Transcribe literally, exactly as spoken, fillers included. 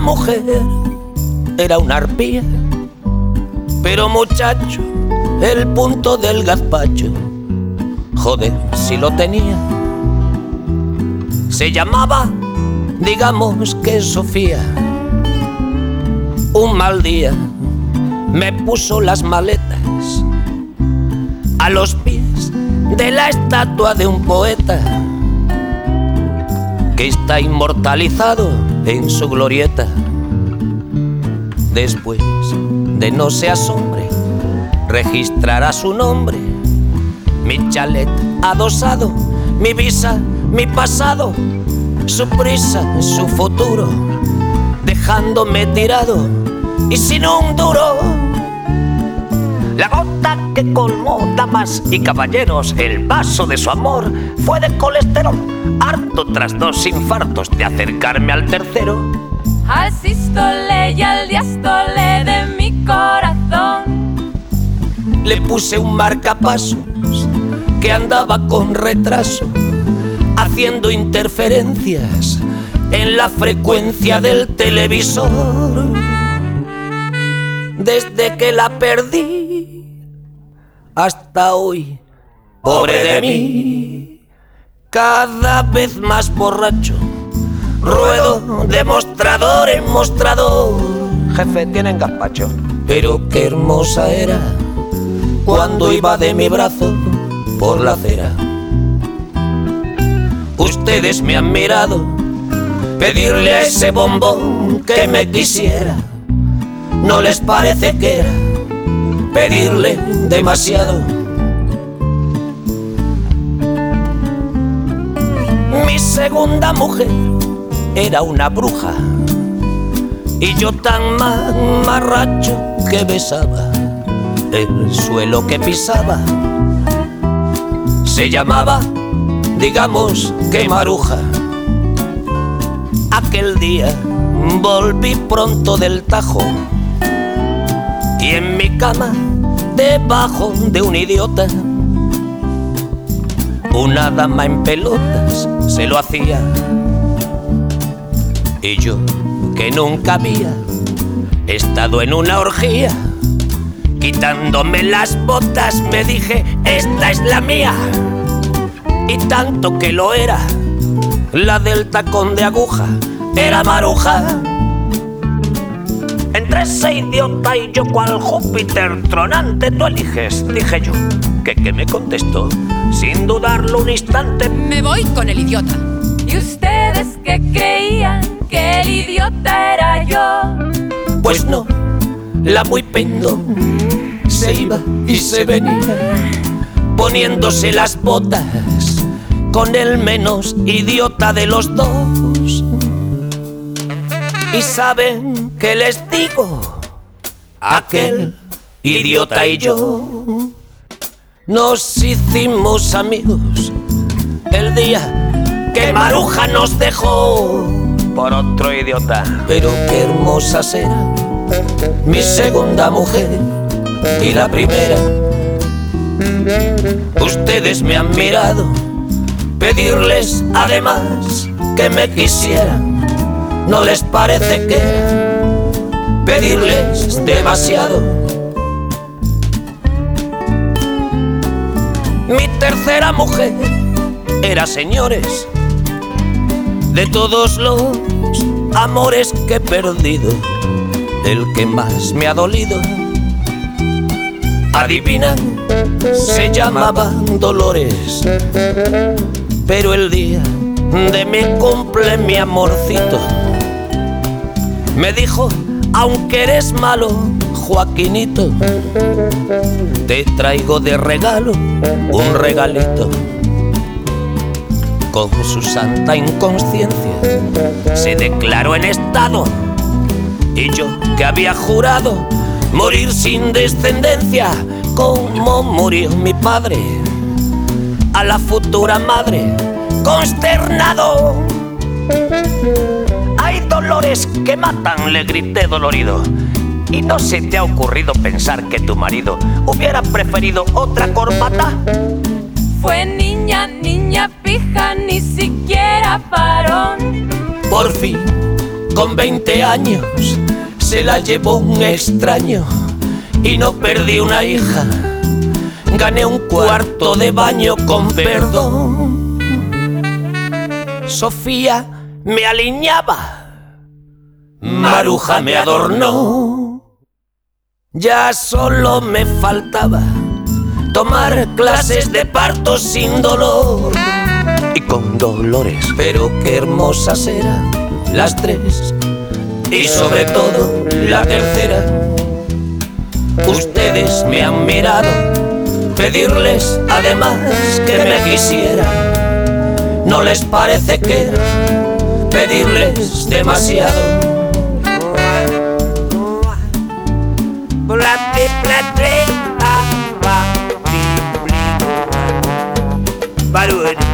mujer era una arpía, pero muchacho, el punto del gazpacho, joder, si lo tenía. Se llamaba, digamos que Sofía. Un mal día me puso las maletas a los pies de la estatua de un poeta que está inmortalizado en su glorieta. Después de no se asombre, registrará su nombre, mi chalet adosado, mi visa, mi pasado, su prisa, su futuro, dejándome tirado y sin un duro. La gota que colmó damas y caballeros el vaso de su amor fue de colesterol, harto tras dos infartos de acercarme al tercero. Al sístole y al diástole de mi corazón le puse un marcapasos que andaba con retraso, haciendo interferencias en la frecuencia del televisor. Desde que la perdí hasta hoy, pobre de mí, cada vez más borracho, ruedo de mostrador en mostrador. Jefe, ¿tienen gazpacho? Pero qué hermosa era cuando iba de mi brazo por la acera. Ustedes me han mirado pedirle a ese bombón que me quisiera. ¿No les parece que era pedirle demasiado? Mi segunda mujer era una bruja y yo tan mamarracho que besaba el suelo que pisaba. Se llamaba, digamos que Maruja. Aquel día volví pronto del Tajo y en mi cama, debajo de un idiota, una dama en pelotas se lo hacía. Y yo, que nunca había estado en una orgía, quitándome las botas me dije, esta es la mía. Y tanto que lo era, la del tacón de aguja era Maruja. Entre ese idiota y yo, cual Júpiter tronante, tú eliges, dije yo. Que que me contestó, sin dudarlo un instante, me voy con el idiota. ¿Y ustedes que creían que el idiota era yo? Pues no, la muy pendón se iba y se venía, poniéndose las botas con el menos idiota de los dos. ¿Y saben qué les digo? Aquel idiota y yo nos hicimos amigos el día que Maruja nos dejó por otro idiota. Pero qué hermosas eran mi segunda mujer y la primera. Ustedes me han mirado pedirles además que me quisieran. ¿No les parece que pedirles demasiado? Mi tercera mujer era, señores, de todos los amores que he perdido, el que más me ha dolido. Adivinan, se llamaba Dolores, pero el día de mi cumple mi amorcito me dijo, aunque eres malo, Joaquinito, te traigo de regalo un regalito. Con su santa inconsciencia se declaró en estado, y yo que había jurado morir sin descendencia, como murió mi padre, a la futura madre, consternado. Hay dolores que matan, le grité dolorido. ¿Y no se te ha ocurrido pensar que tu marido hubiera preferido otra corbata? Fue niña, niña pija, ni siquiera varón. Por fin Con veinte años se la llevó un extraño y no perdí una hija. Gané un cuarto de baño con perdón. Sofía me aliñaba, Maruja me adornó. Ya solo me faltaba tomar clases de parto sin dolor Y con dolores. pero qué hermosas eran las tres y sobre todo la tercera. Ustedes me han mirado, pedirles además que me quisieran, ¿no les parece que pedirles demasiado? Barulho.